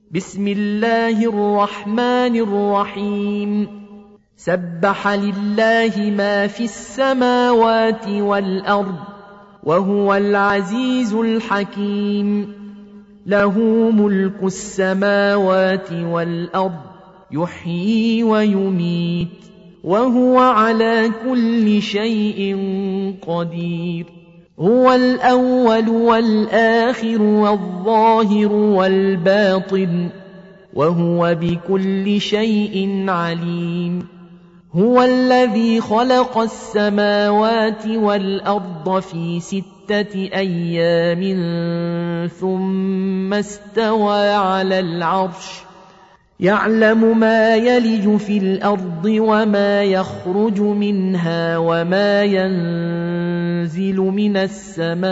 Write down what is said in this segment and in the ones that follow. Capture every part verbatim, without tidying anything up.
بسم الله الرحمن الرحيم سبح لله ما في السماوات والأرض وهو العزيز الحكيم له ملك السماوات والأرض يحيي ويميت وهو على كل شيء قدير هو الأول والآخر والظاهر والباطن وهو بكل شيء عليم هو الذي خلق السماوات والأرض في ستة أيام ثم استوى على العرش يعلم ما يلج في الأرض وما يخرج منها وما ينزل من السماء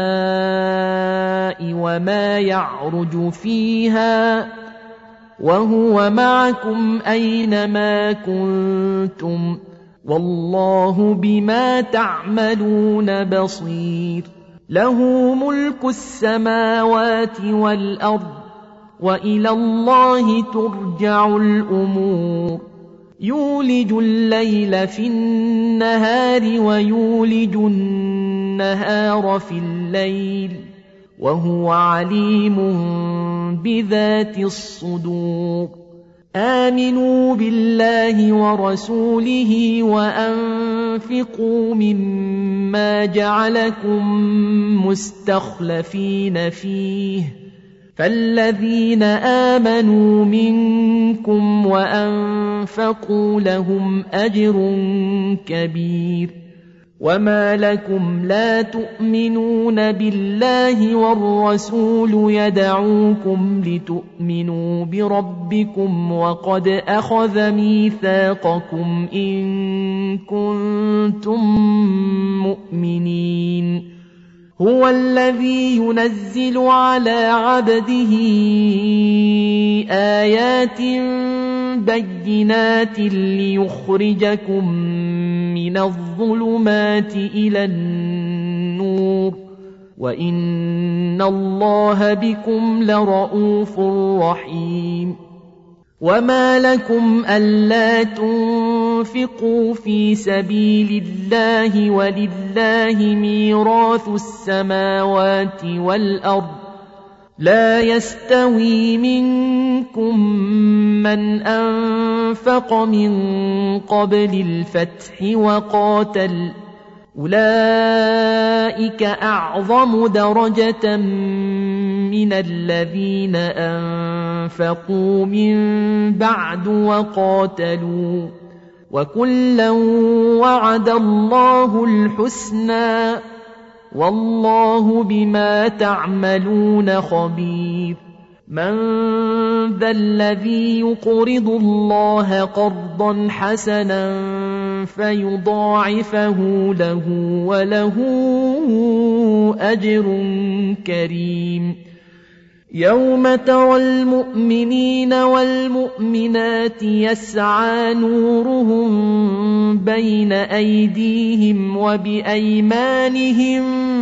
وما يعرج فيها وهو معكم أينما كنتم والله بما تعملون بصير له ملك السماوات والأرض وإلى الله ترجع الأمور يولج الليل في النهار ويولج النهار في الليل وهو عليم بذات الصدور آمنوا بالله ورسوله وأنفقوا مما جعلكم مستخلفين فيه فالذين آمنوا منكم وأنفقوا لهم أجر كبير وما لكم لا تؤمنون بالله والرسول يدعوكم لتؤمنوا بربكم وقد أخذ ميثاقكم إن كنتم مؤمنين هو الذي ينزل على عبده آيات بينات ليخرجكم من الظلمات إلى النور وإن الله بكم لرءوف رحيم وما لكم ألا تنفقوا في سبيل الله ولله ميراث السماوات والأرض لا يستوي منكم من أنفق من قبل الفتح وقاتل أولئك أعظم درجة من الذين أنفقوا من بعد وقاتلوا وكلا وعد الله الحسنى والله بما تعملون خبير من ذا الذي يقرض الله قرضا حسنا فيضاعفه له وله أجر كريم يوم ترى المؤمنين والمؤمنات يسعى نورهم بين أيديهم وبأيمانهم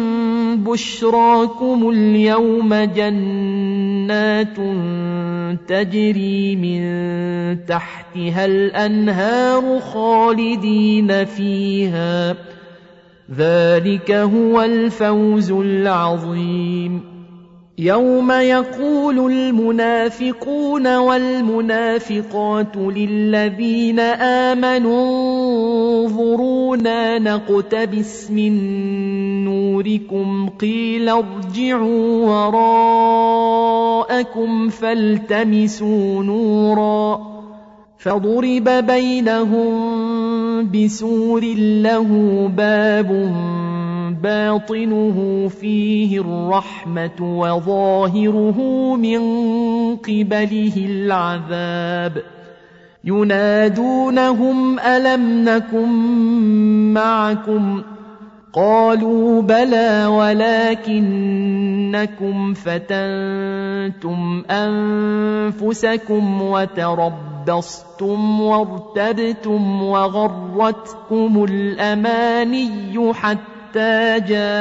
بشراكم اليوم جنات تجري من تحتها الأنهار خالدين فيها ذلك هو الفوز العظيم يوم يقول المنافقون والمنافقات للذين آمنوا انظرونا نقتبس من نوركم قيل ارجعوا وراءكم فالتمسوا نورا فضرب بينهم بسور له باب باطنه فيه الرحمة وظاهره من قبله العذاب ينادونهم ألم نكن معكم قالوا بلى ولكنكم فتنتم أنفسكم وتربصتم وارتبتم وغرتكم الأماني حتى حتى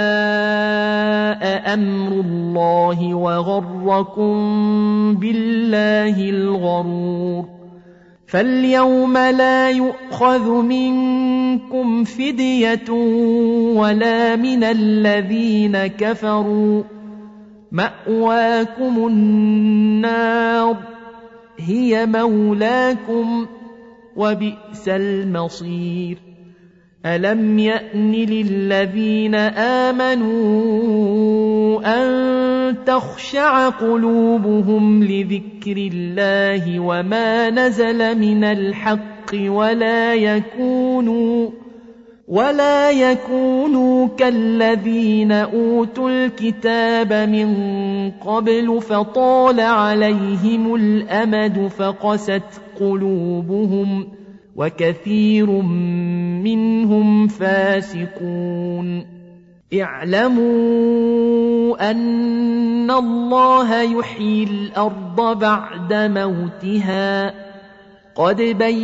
جاء أمر الله وغركم بالله الغرور. فاليوم لا يؤخذ منكم فدية ولا من الذين كفروا، مأواكم النار هي مولاكم وبئس المصير. ألم يأن للذين آمنوا أن تخشع قلوبهم لذكر الله وما نزل من الحق ولا يكونوا ولا يكونوا كالذين أوتوا الكتاب من قبل فطال عليهم الأمد فقست قلوبهم وكثير منهم فاسقون. اعلموا أن الله يحيي الأرض بعد موتها، قد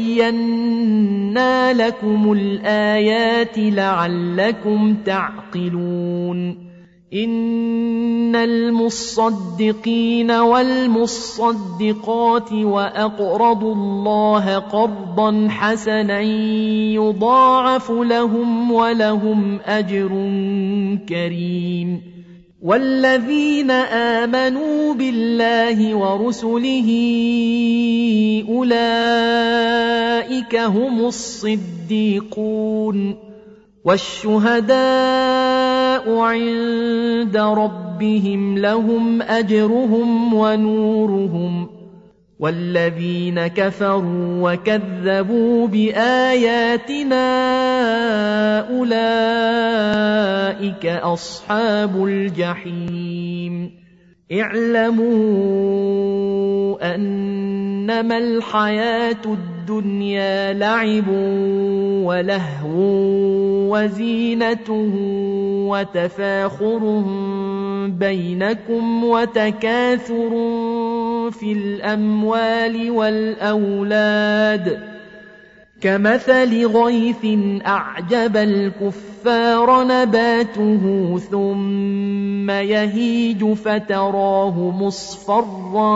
بينا لكم الآيات لعلكم تعقلون. إن المصدقين والمصدقات وأقرضوا الله قرضا حسنا يضاعف لهم ولهم أجر كريم. والذين آمنوا بالله ورسله أولئك هم الصديقون والشهداء عند ربهم لهم أجرهم ونورهم. والذين كفروا وكذبوا بآياتنا أولئك أصحاب الجحيم. اعلموا أنما الحياة الدنيا لعب ولهو وزينة وتفاخر بينكم وتكاثر في الأموال والأولاد كمثل غيث أعجب الكفار نباته ثم يهيج فتراه مصفرا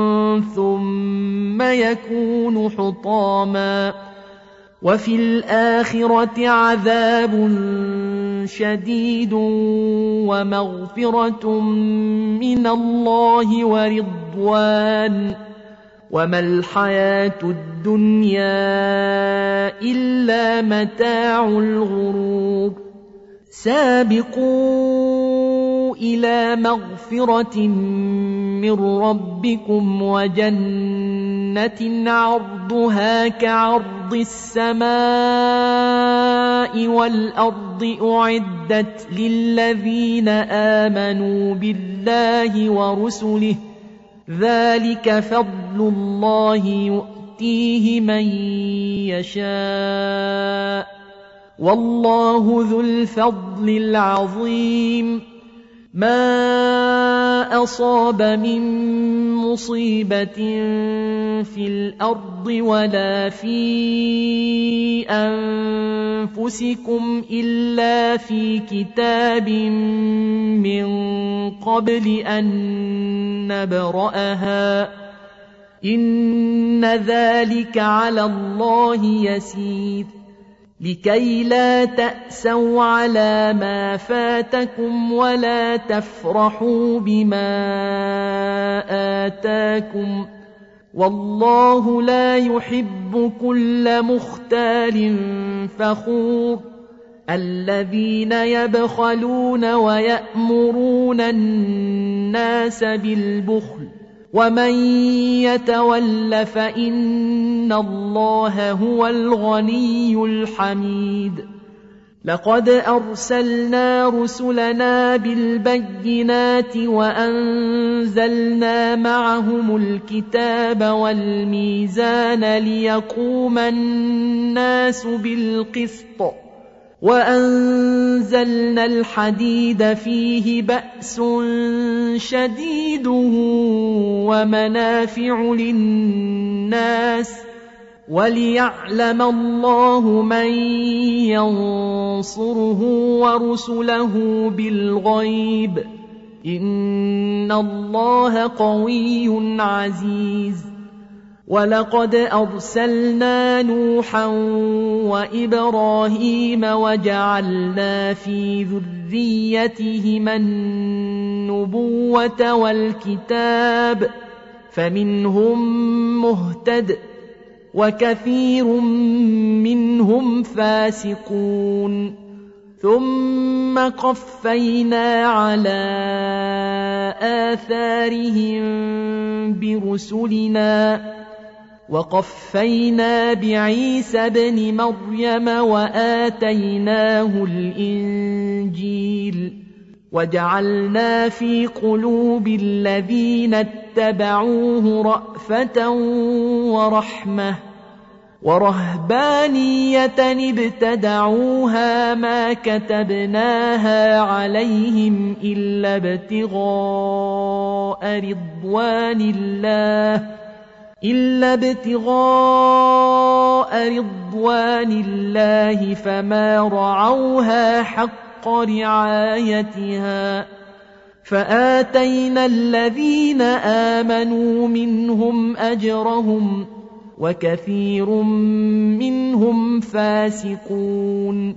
ثم يكون حطاما وفي الآخرة عذاب شديد ومغفرة من الله ورضوان وما الحياة الدنيا إلا متاع الغرور. سابقوا إلى مغفرة من ربكم وجنة عرضها كعرض السماء والأرض أعدت للذين آمنوا بالله ورسله ذلك فضل الله يؤتيه من يشاء والله ذو الفضل العظيم. ما أصاب من مصيبة في الأرض ولا في أنفسكم إلا في كتاب من قبل أن نبرأها إن ذلك على الله يسير. لكي لا تأسوا على ما فاتكم ولا تفرحوا بما آتاكم والله لا يحب كل مختال فخور. الذين يبخلون ويأمرون الناس بالبخل ومن يتول فإن الله هو الغني الحميد. لقد أرسلنا رسلنا بالبينات وأنزلنا معهم الكتاب والميزان ليقوم الناس بالقسط وأنزلنا الحديد فيه بأس شديد ومنافع للناس وليعلم الله من ينصره ورسله بالغيب إن الله قوي عزيز ولقد أرسلنا نوحا وإبراهيم وجعلنا في ذريتهما النبوة والكتاب فمنهم مهتد وكثير منهم فاسقون ثم قفينا على آثارهم برسلنا وقفينا بعيسى ابن مريم وآتيناه الإنجيل وجعلنا في قلوب الذين اتبعوه رأفة ورحمة ورهبانية ابتدعوها ما كتبناها عليهم إلا ابتغاء رضوان الله إلا ابتغاء رضوان الله فما رعوها حق رعايتها فآتينا الذين آمنوا منهم أجرهم وكثير منهم فاسقون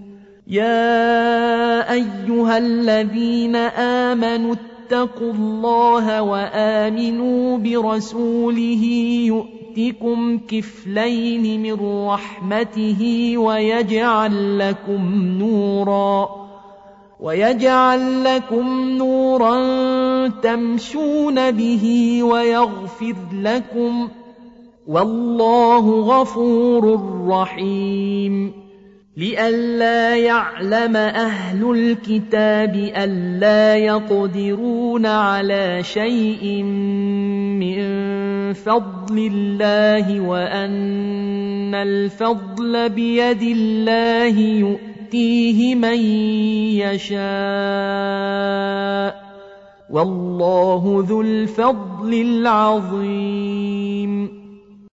يا أيها الذين آمنوا اتقوا الله وآمنوا برسوله يؤتكم كفلين من رحمته ويجعل لكم نورا ويجعل لكم نورا تمشون به ويغفر لكم والله غفور رحيم لئلا يعلم أهل الكتاب ألا يقدرون على شيء من فضل الله وأن الفضل بيد الله يؤتيه من يشاء والله ذو الفضل العظيم